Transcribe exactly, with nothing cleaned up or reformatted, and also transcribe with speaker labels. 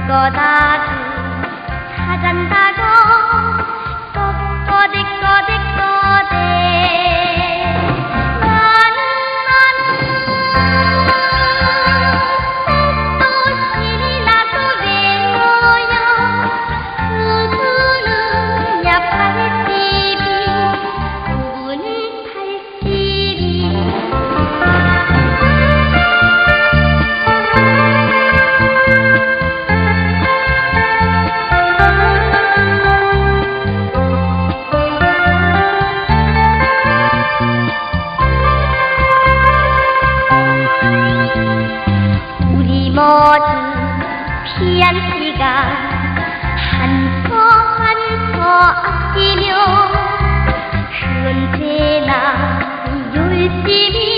Speaker 1: 아주 사잔다고 꼬꼬댁 꼬댁 꼬댁 나는 나는 또 신이 나서 외로요 그분은 야 팔십이 그분은 팔십이 우리 모두 피한 시간 한 터 한 터 아끼며 언제나 열심히